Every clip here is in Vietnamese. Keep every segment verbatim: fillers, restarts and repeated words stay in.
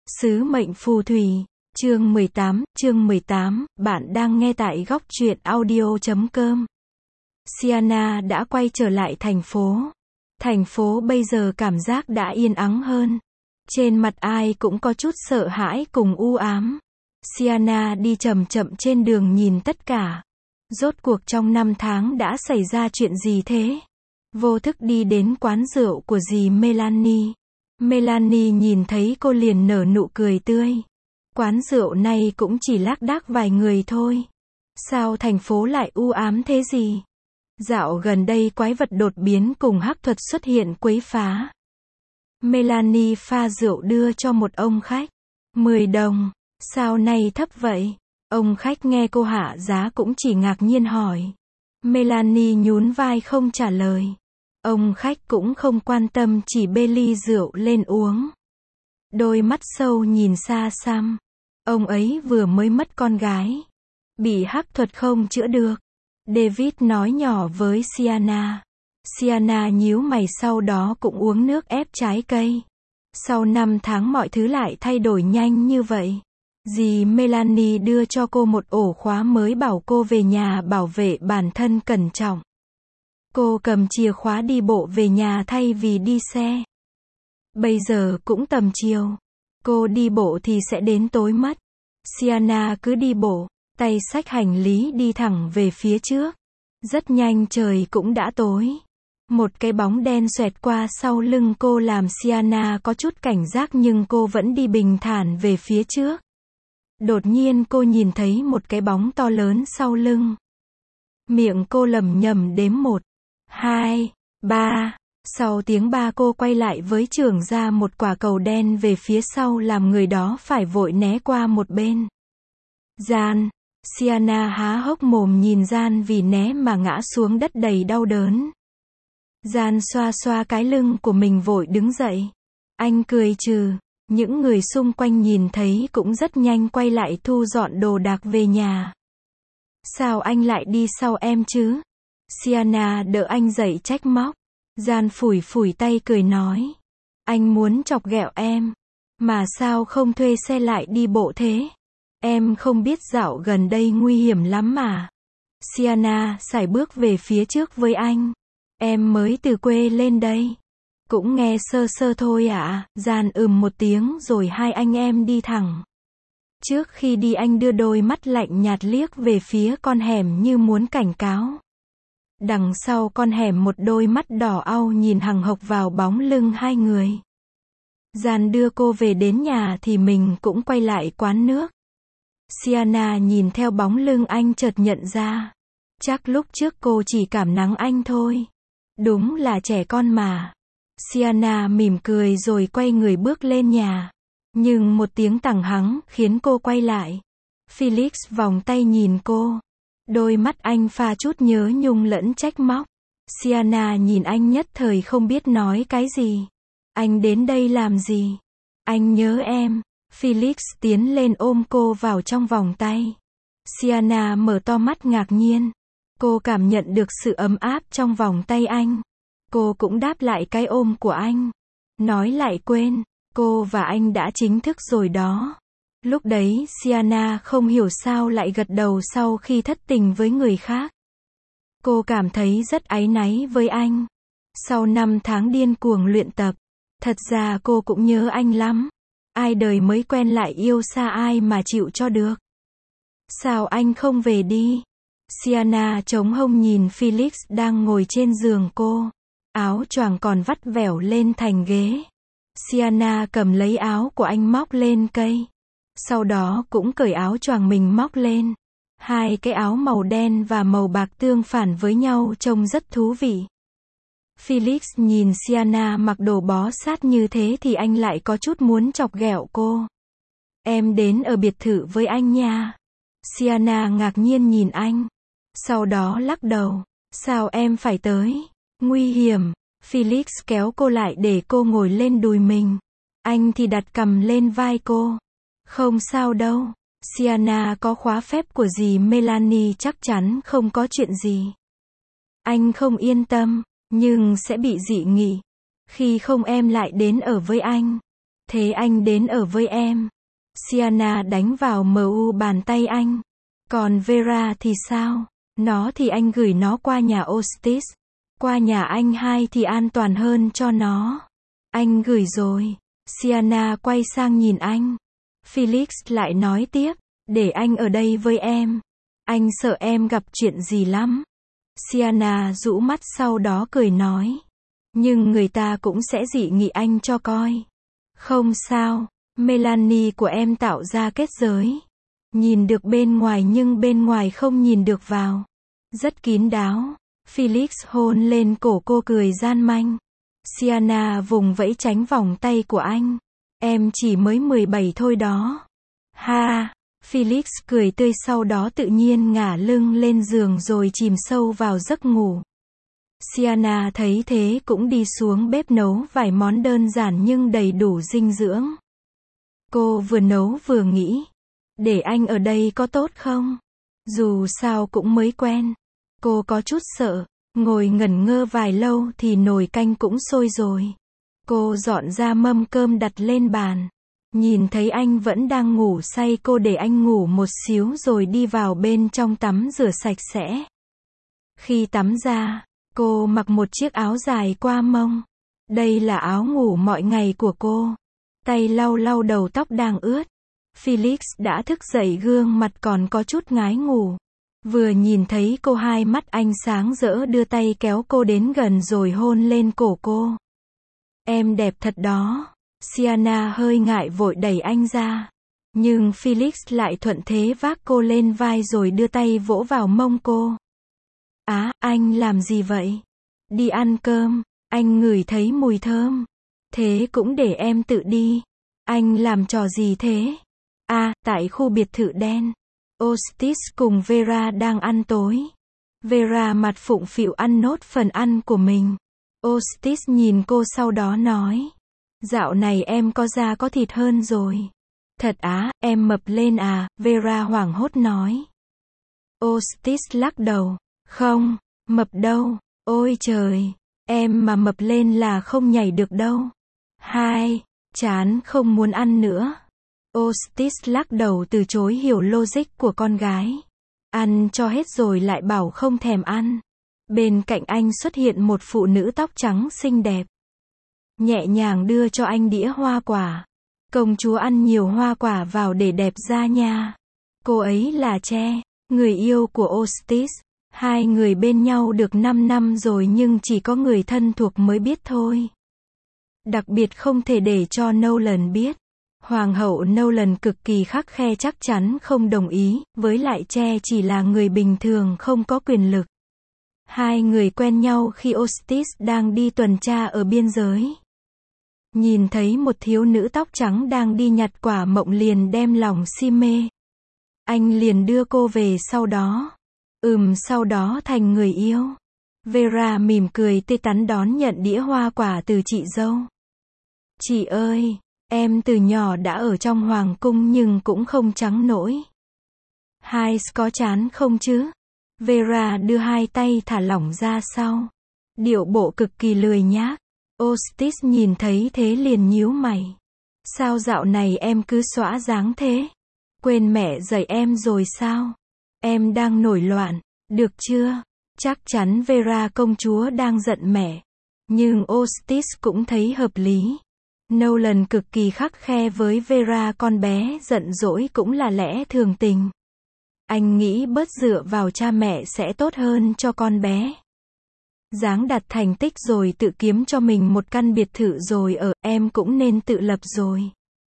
Sứ mệnh phù thủy, chương mười tám, chương mười tám, bạn đang nghe tại góc truyện audio chấm com. Sienna đã quay trở lại thành phố. Thành phố bây giờ cảm giác đã yên ắng hơn. Trên mặt ai cũng có chút sợ hãi cùng u ám. Sienna đi chậm chậm trên đường nhìn tất cả. Rốt cuộc trong năm tháng đã xảy ra chuyện gì thế? Vô thức đi đến quán rượu của dì Melanie. Melanie nhìn thấy cô liền nở nụ cười tươi. Quán rượu này cũng chỉ lác đác vài người thôi. Sao thành phố lại u ám thế gì? Dạo gần đây quái vật đột biến cùng hắc thuật xuất hiện quấy phá. Melanie pha rượu đưa cho một ông khách. mười đồng. Sao này thấp vậy? Ông khách nghe cô hạ giá cũng chỉ ngạc nhiên hỏi. Melanie nhún vai không trả lời. Ông khách cũng không quan tâm, chỉ bê ly rượu lên uống. Đôi mắt sâu nhìn xa xăm. Ông ấy vừa mới mất con gái. Bị hắc thuật không chữa được. David nói nhỏ với Sienna. Sienna nhíu mày, sau đó cũng uống nước ép trái cây. Sau năm tháng mọi thứ lại thay đổi nhanh như vậy. Dì Melanie đưa cho cô một ổ khóa mới, bảo cô về nhà bảo vệ bản thân cẩn trọng. Cô cầm chìa khóa đi bộ về nhà thay vì đi xe. Bây giờ cũng tầm chiều. Cô đi bộ thì sẽ đến tối mất. Sienna cứ đi bộ, tay xách hành lý đi thẳng về phía trước. Rất nhanh trời cũng đã tối. Một cái bóng đen xoẹt qua sau lưng cô làm Sienna có chút cảnh giác, nhưng cô vẫn đi bình thản về phía trước. Đột nhiên cô nhìn thấy một cái bóng to lớn sau lưng. Miệng cô lẩm nhẩm đếm một, hai, ba. Sau tiếng ba cô quay lại với chưởng ra một quả cầu đen về phía sau, làm người đó phải vội né qua một bên. Gian. Sienna há hốc mồm nhìn Gian vì né mà ngã xuống đất đầy đau đớn. Gian xoa xoa cái lưng của mình vội đứng dậy. Anh cười trừ. Những người xung quanh nhìn thấy cũng rất nhanh quay lại thu dọn đồ đạc về nhà. Sao anh lại đi sau em chứ? Sienna đỡ anh dậy trách móc. Gian phủi phủi tay cười nói. Anh muốn chọc ghẹo em. Mà sao không thuê xe lại đi bộ thế? Em không biết dạo gần đây nguy hiểm lắm mà. Sienna sải bước về phía trước với anh. Em mới từ quê lên đây. Cũng nghe sơ sơ thôi ạ. À. Gian ừm một tiếng rồi hai anh em đi thẳng. Trước khi đi anh đưa đôi mắt lạnh nhạt liếc về phía con hẻm như muốn cảnh cáo. Đằng sau con hẻm một đôi mắt đỏ au nhìn hằng hộc vào bóng lưng hai người. Gian đưa cô về đến nhà thì mình cũng quay lại quán nước. Sienna nhìn theo bóng lưng anh chợt nhận ra. Chắc lúc trước cô chỉ cảm nắng anh thôi. Đúng là trẻ con mà. Sienna mỉm cười rồi quay người bước lên nhà. Nhưng một tiếng tằng hắng khiến cô quay lại. Felix vòng tay nhìn cô. Đôi mắt anh pha chút nhớ nhung lẫn trách móc. Sienna nhìn anh nhất thời không biết nói cái gì. Anh đến đây làm gì? Anh nhớ em. Felix tiến lên ôm cô vào trong vòng tay. Sienna mở to mắt ngạc nhiên. Cô cảm nhận được sự ấm áp trong vòng tay anh. Cô cũng đáp lại cái ôm của anh. Nói lại quên, cô và anh đã chính thức rồi đó. Lúc đấy Sienna không hiểu sao lại gật đầu sau khi thất tình với người khác. Cô cảm thấy rất áy náy với anh. Sau năm tháng điên cuồng luyện tập, thật ra cô cũng nhớ anh lắm. Ai đời mới quen lại yêu xa ai mà chịu cho được. Sao anh không về đi? Sienna chống hông nhìn Felix đang ngồi trên giường cô. Áo choàng còn vắt vẻo lên thành ghế. Sienna cầm lấy áo của anh móc lên cây. Sau đó cũng cởi áo choàng mình móc lên. Hai cái áo màu đen và màu bạc tương phản với nhau trông rất thú vị. Felix nhìn Sienna mặc đồ bó sát như thế thì anh lại có chút muốn chọc ghẹo cô. Em đến ở biệt thự với anh nha. Sienna ngạc nhiên nhìn anh. Sau đó lắc đầu. Sao em phải tới? Nguy hiểm. Felix kéo cô lại để cô ngồi lên đùi mình. Anh thì đặt cằm lên vai cô. Không sao đâu. Sienna có khóa phép của dì Melanie, chắc chắn không có chuyện gì. Anh không yên tâm, nhưng sẽ bị dị nghị. Khi không em lại đến ở với anh. Thế anh đến ở với em. Sienna đánh vào em u bàn tay anh. Còn Vera thì sao? Nó thì anh gửi nó qua nhà Otis. Qua nhà anh hai thì an toàn hơn cho nó. Anh gửi rồi. Sienna quay sang nhìn anh. Felix lại nói tiếp. Để anh ở đây với em. Anh sợ em gặp chuyện gì lắm. Sienna rũ mắt sau đó cười nói. Nhưng người ta cũng sẽ dị nghị anh cho coi. Không sao. Melanie của em tạo ra kết giới. Nhìn được bên ngoài nhưng bên ngoài không nhìn được vào. Rất kín đáo. Felix hôn lên cổ cô cười gian manh. Sienna vùng vẫy tránh vòng tay của anh. Em chỉ mới mười bảy thôi đó. Ha. Felix cười tươi sau đó tự nhiên ngả lưng lên giường rồi chìm sâu vào giấc ngủ. Sienna thấy thế cũng đi xuống bếp nấu vài món đơn giản nhưng đầy đủ dinh dưỡng. Cô vừa nấu vừa nghĩ. Để anh ở đây có tốt không? Dù sao cũng mới quen. Cô có chút sợ. Ngồi ngẩn ngơ vài lâu thì nồi canh cũng sôi rồi. Cô dọn ra mâm cơm đặt lên bàn. Nhìn thấy anh vẫn đang ngủ say cô để anh ngủ một xíu rồi đi vào bên trong tắm rửa sạch sẽ. Khi tắm ra, cô mặc một chiếc áo dài qua mông. Đây là áo ngủ mọi ngày của cô. Tay lau lau đầu tóc đang ướt. Felix đã thức dậy gương mặt còn có chút ngái ngủ. Vừa nhìn thấy cô hai mắt anh sáng rỡ đưa tay kéo cô đến gần rồi hôn lên cổ cô. Em đẹp thật đó. Sienna hơi ngại vội đẩy anh ra. Nhưng Felix lại thuận thế vác cô lên vai rồi đưa tay vỗ vào mông cô. Á, anh làm gì vậy? Đi ăn cơm, anh ngửi thấy mùi thơm. Thế cũng để em tự đi. Anh làm trò gì thế? À, tại khu biệt thự đen. Otis cùng Vera đang ăn tối. Vera mặt phụng phịu ăn nốt phần ăn của mình. Otis nhìn cô sau đó nói. Dạo này em có da có thịt hơn rồi. Thật á, em mập lên à, Vera hoảng hốt nói. Otis lắc đầu. Không, mập đâu, ôi trời, em mà mập lên là không nhảy được đâu. Hai, chán không muốn ăn nữa. Otis lắc đầu từ chối hiểu logic của con gái. Ăn cho hết rồi lại bảo không thèm ăn. Bên cạnh anh xuất hiện một phụ nữ tóc trắng xinh đẹp. Nhẹ nhàng đưa cho anh đĩa hoa quả. Công chúa ăn nhiều hoa quả vào để đẹp da nha. Cô ấy là Che, người yêu của Otis. Hai người bên nhau được năm năm rồi nhưng chỉ có người thân thuộc mới biết thôi. Đặc biệt không thể để cho Nolan biết. Hoàng hậu Nolan cực kỳ khắt khe chắc chắn không đồng ý, với lại Che chỉ là người bình thường không có quyền lực. Hai người quen nhau khi Otis đang đi tuần tra ở biên giới. Nhìn thấy một thiếu nữ tóc trắng đang đi nhặt quả mọng liền đem lòng si mê. Anh liền đưa cô về sau đó. Ừm sau đó thành người yêu. Vera mỉm cười tươi tắn đón nhận đĩa hoa quả từ chị dâu. Chị ơi, em từ nhỏ đã ở trong hoàng cung nhưng cũng không trắng nổi. Hai có chán không chứ? Vera đưa hai tay thả lỏng ra sau. Điệu bộ cực kỳ lười nhác. Otis nhìn thấy thế liền nhíu mày. Sao dạo này em cứ xõa dáng thế? Quên mẹ dạy em rồi sao? Em đang nổi loạn, được chưa? Chắc chắn Vera công chúa đang giận mẹ. Nhưng Otis cũng thấy hợp lý. Nolan cực kỳ khắt khe với Vera con bé giận dỗi cũng là lẽ thường tình. Anh nghĩ bớt dựa vào cha mẹ sẽ tốt hơn cho con bé. Dáng đặt thành tích rồi tự kiếm cho mình một căn biệt thự rồi ở, em cũng nên tự lập rồi.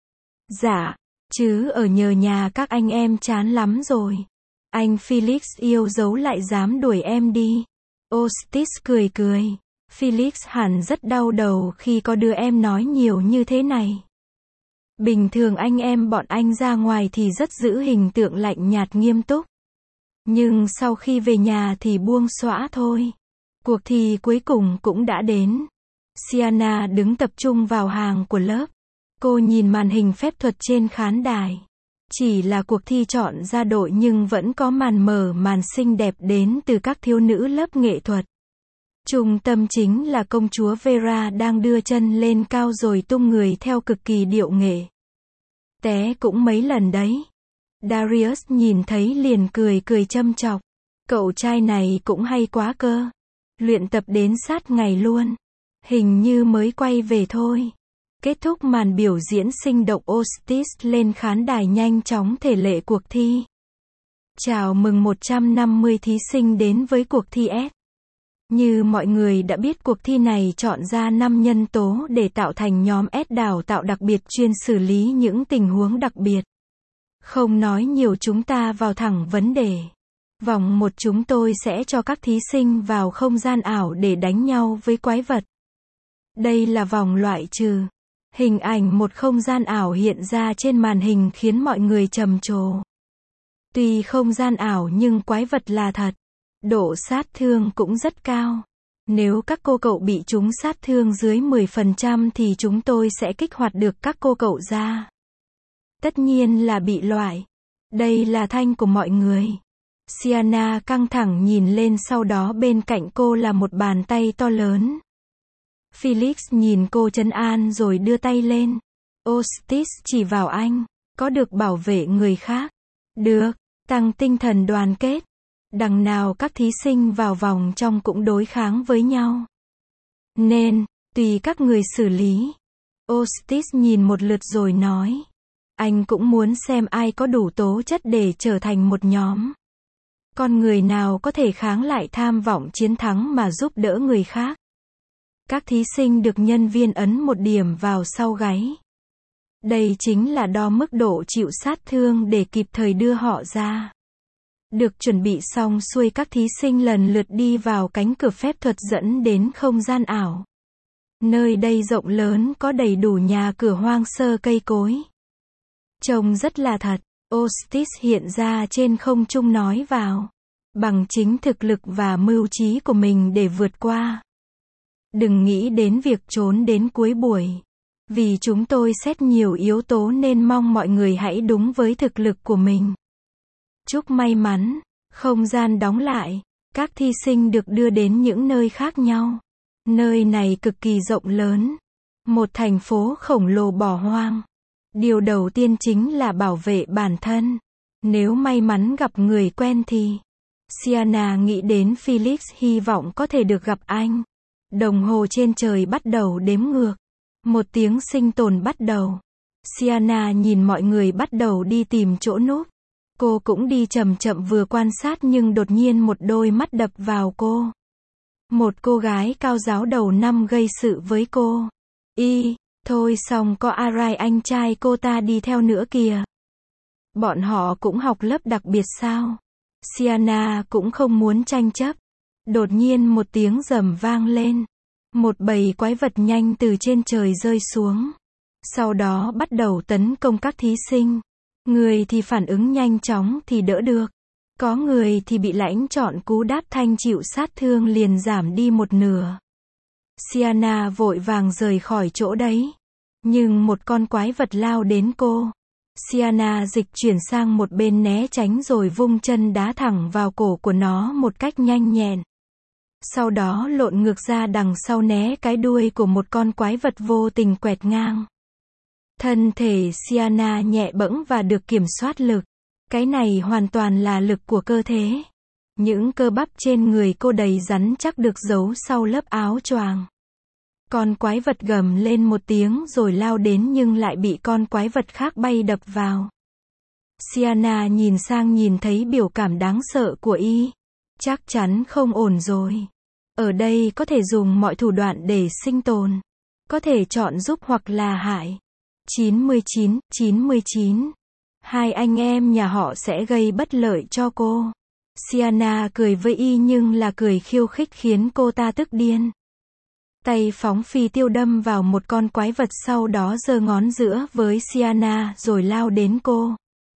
Dạ, chứ ở nhờ nhà các anh em chán lắm rồi. Anh Felix yêu dấu lại dám đuổi em đi. Otis cười cười. Felix hẳn rất đau đầu khi có đứa em nói nhiều như thế này. Bình thường anh em bọn anh ra ngoài thì rất giữ hình tượng lạnh nhạt nghiêm túc. Nhưng sau khi về nhà thì buông xõa thôi. Cuộc thi cuối cùng cũng đã đến. Sienna đứng tập trung vào hàng của lớp. Cô nhìn màn hình phép thuật trên khán đài. Chỉ là cuộc thi chọn ra đội nhưng vẫn có màn mở màn xinh đẹp đến từ các thiếu nữ lớp nghệ thuật. Trung tâm chính là công chúa Vera đang đưa chân lên cao rồi tung người theo cực kỳ điệu nghệ. Té cũng mấy lần đấy. Darius nhìn thấy liền cười cười châm chọc. Cậu trai này cũng hay quá cơ. Luyện tập đến sát ngày luôn. Hình như mới quay về thôi. Kết thúc màn biểu diễn sinh động, Otis lên khán đài nhanh chóng thể lệ cuộc thi. Chào mừng một trăm năm mươi thí sinh đến với cuộc thi S. Như mọi người đã biết, cuộc thi này chọn ra năm nhân tố để tạo thành nhóm S đào tạo đặc biệt chuyên xử lý những tình huống đặc biệt. Không nói nhiều, chúng ta vào thẳng vấn đề. Vòng một chúng tôi sẽ cho các thí sinh vào không gian ảo để đánh nhau với quái vật. Đây là vòng loại trừ. Hình ảnh một không gian ảo hiện ra trên màn hình khiến mọi người trầm trồ. Tuy không gian ảo nhưng quái vật là thật. Độ sát thương cũng rất cao. Nếu các cô cậu bị chúng sát thương dưới mười phần trăm thì chúng tôi sẽ kích hoạt được các cô cậu ra. Tất nhiên là bị loại. Đây là thanh của mọi người. Sienna căng thẳng nhìn lên, sau đó bên cạnh cô là một bàn tay to lớn. Felix nhìn cô trấn an rồi đưa tay lên. Otis chỉ vào anh. Có được bảo vệ người khác. Được, tăng tinh thần đoàn kết. Đằng nào các thí sinh vào vòng trong cũng đối kháng với nhau. Nên, tùy các người xử lý. Otis nhìn một lượt rồi nói. Anh cũng muốn xem ai có đủ tố chất để trở thành một nhóm. Con người nào có thể kháng lại tham vọng chiến thắng mà giúp đỡ người khác. Các thí sinh được nhân viên ấn một điểm vào sau gáy. Đây chính là đo mức độ chịu sát thương để kịp thời đưa họ ra. Được chuẩn bị xong xuôi, các thí sinh lần lượt đi vào cánh cửa phép thuật dẫn đến không gian ảo. Nơi đây rộng lớn, có đầy đủ nhà cửa hoang sơ, cây cối. Trông rất là thật. Otis hiện ra trên không trung nói vào. Bằng chính thực lực và mưu trí của mình để vượt qua. Đừng nghĩ đến việc trốn đến cuối buổi. Vì chúng tôi xét nhiều yếu tố nên mong mọi người hãy đúng với thực lực của mình. Chúc may mắn. Không gian đóng lại. Các thí sinh được đưa đến những nơi khác nhau. Nơi này cực kỳ rộng lớn. Một thành phố khổng lồ bỏ hoang. Điều đầu tiên chính là bảo vệ bản thân. Nếu may mắn gặp người quen thì... Sienna nghĩ đến Felix, hy vọng có thể được gặp anh. Đồng hồ trên trời bắt đầu đếm ngược. Một tiếng sinh tồn bắt đầu. Sienna nhìn mọi người bắt đầu đi tìm chỗ núp. Cô cũng đi chậm chậm vừa quan sát nhưng đột nhiên một đôi mắt đập vào cô. Một cô gái cao ráo đầu năm gây sự với cô. Y, thôi xong có Arai anh trai cô ta đi theo nữa kìa. Bọn họ cũng học lớp đặc biệt sao? Sienna cũng không muốn tranh chấp. Đột nhiên một tiếng rầm vang lên. Một bầy quái vật nhanh từ trên trời rơi xuống. Sau đó bắt đầu tấn công các thí sinh. Người thì phản ứng nhanh chóng thì đỡ được. Có người thì bị lãnh chọn cú đáp thanh, chịu sát thương liền giảm đi một nửa. Sienna vội vàng rời khỏi chỗ đấy. Nhưng một con quái vật lao đến cô. Sienna dịch chuyển sang một bên né tránh rồi vung chân đá thẳng vào cổ của nó một cách nhanh nhẹn. Sau đó lộn ngược ra đằng sau né cái đuôi của một con quái vật vô tình quẹt ngang. Thân thể Sienna nhẹ bẫng và được kiểm soát lực. Cái này hoàn toàn là lực của cơ thể. Những cơ bắp trên người cô đầy rắn chắc được giấu sau lớp áo choàng. Con quái vật gầm lên một tiếng rồi lao đến nhưng lại bị con quái vật khác bay đập vào. Sienna nhìn sang nhìn thấy biểu cảm đáng sợ của y. Chắc chắn không ổn rồi. Ở đây có thể dùng mọi thủ đoạn để sinh tồn. Có thể chọn giúp hoặc là hại. chín mươi chín, chín mươi chín. Hai anh em nhà họ sẽ gây bất lợi cho cô. Sienna cười với y nhưng là cười khiêu khích khiến cô ta tức điên. Tay phóng phi tiêu đâm vào một con quái vật, sau đó giơ ngón giữa với Sienna rồi lao đến cô.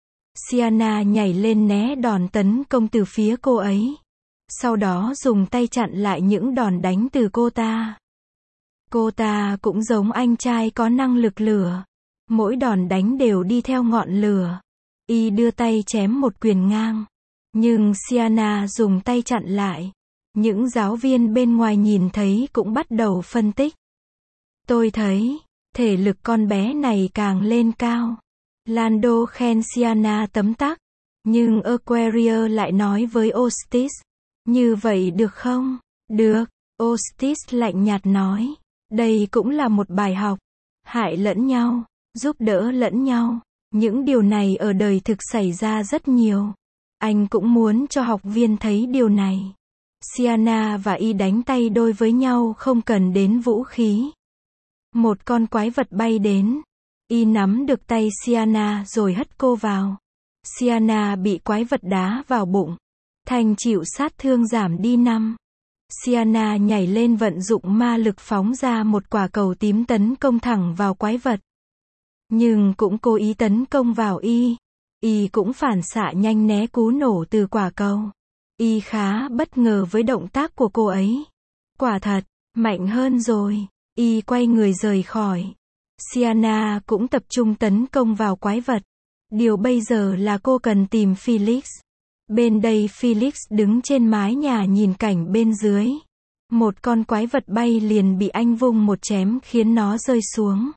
Sienna nhảy lên né đòn tấn công từ phía cô ấy. Sau đó dùng tay chặn lại những đòn đánh từ cô ta. Cô ta cũng giống anh trai có năng lực lửa. Mỗi đòn đánh đều đi theo ngọn lửa. Y đưa tay chém một quyền ngang. Nhưng Sienna dùng tay chặn lại. Những giáo viên bên ngoài nhìn thấy cũng bắt đầu phân tích. Tôi thấy, thể lực con bé này càng lên cao. Lando khen Sienna tấm tắc. Nhưng Aquaria lại nói với Otis. Như vậy được không? Được, Otis lạnh nhạt nói. Đây cũng là một bài học. Hại lẫn nhau, giúp đỡ lẫn nhau. Những điều này ở đời thực xảy ra rất nhiều. Anh cũng muốn cho học viên thấy điều này. Sienna và Y đánh tay đôi với nhau không cần đến vũ khí. Một con quái vật bay đến. Y nắm được tay Sienna rồi hất cô vào. Sienna bị quái vật đá vào bụng. Thành chịu sát thương giảm đi năm. Sienna nhảy lên vận dụng ma lực phóng ra một quả cầu tím tấn công thẳng vào quái vật. Nhưng cũng cố ý tấn công vào Y. Y cũng phản xạ nhanh né cú nổ từ quả cầu. Y khá bất ngờ với động tác của cô ấy. Quả thật, mạnh hơn rồi. Y quay người rời khỏi. Sienna cũng tập trung tấn công vào quái vật. Điều bây giờ là cô cần tìm Felix. Bên đây Felix đứng trên mái nhà nhìn cảnh bên dưới. Một con quái vật bay liền bị anh vung một chém khiến nó rơi xuống.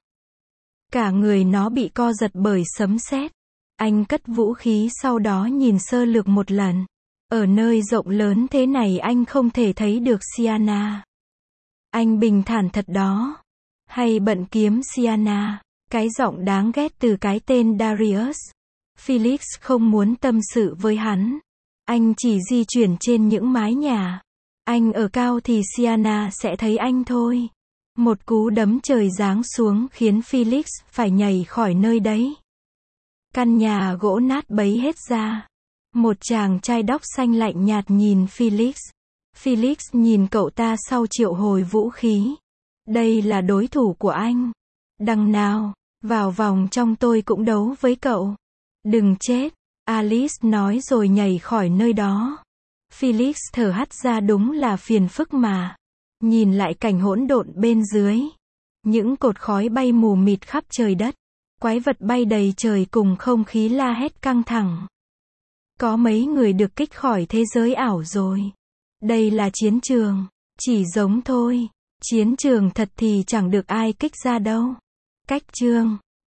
Cả người nó bị co giật bởi sấm sét. Anh cất vũ khí sau đó nhìn sơ lược một lần. Ở nơi rộng lớn thế này anh không thể thấy được Sienna. Anh bình thản thật đó. Hay bận kiếm Sienna. Cái giọng đáng ghét từ cái tên Darius. Felix không muốn tâm sự với hắn. Anh chỉ di chuyển trên những mái nhà. Anh ở cao thì Sienna sẽ thấy anh thôi. Một cú đấm trời giáng xuống khiến Felix phải nhảy khỏi nơi đấy. Căn nhà gỗ nát bấy hết ra. Một chàng trai tóc xanh lạnh nhạt nhìn Felix. Felix nhìn cậu ta sau triệu hồi vũ khí. Đây là đối thủ của anh. Đằng nào, vào vòng trong tôi cũng đấu với cậu. Đừng chết, Alice nói rồi nhảy khỏi nơi đó. Felix thở hắt ra, đúng là phiền phức mà. Nhìn lại cảnh hỗn độn bên dưới. Những cột khói bay mù mịt khắp trời đất. Quái vật bay đầy trời cùng không khí la hét căng thẳng. Có mấy người được kích khỏi thế giới ảo rồi. Đây là chiến trường. Chỉ giống thôi. Chiến trường thật thì chẳng được ai kích ra đâu. Cách chương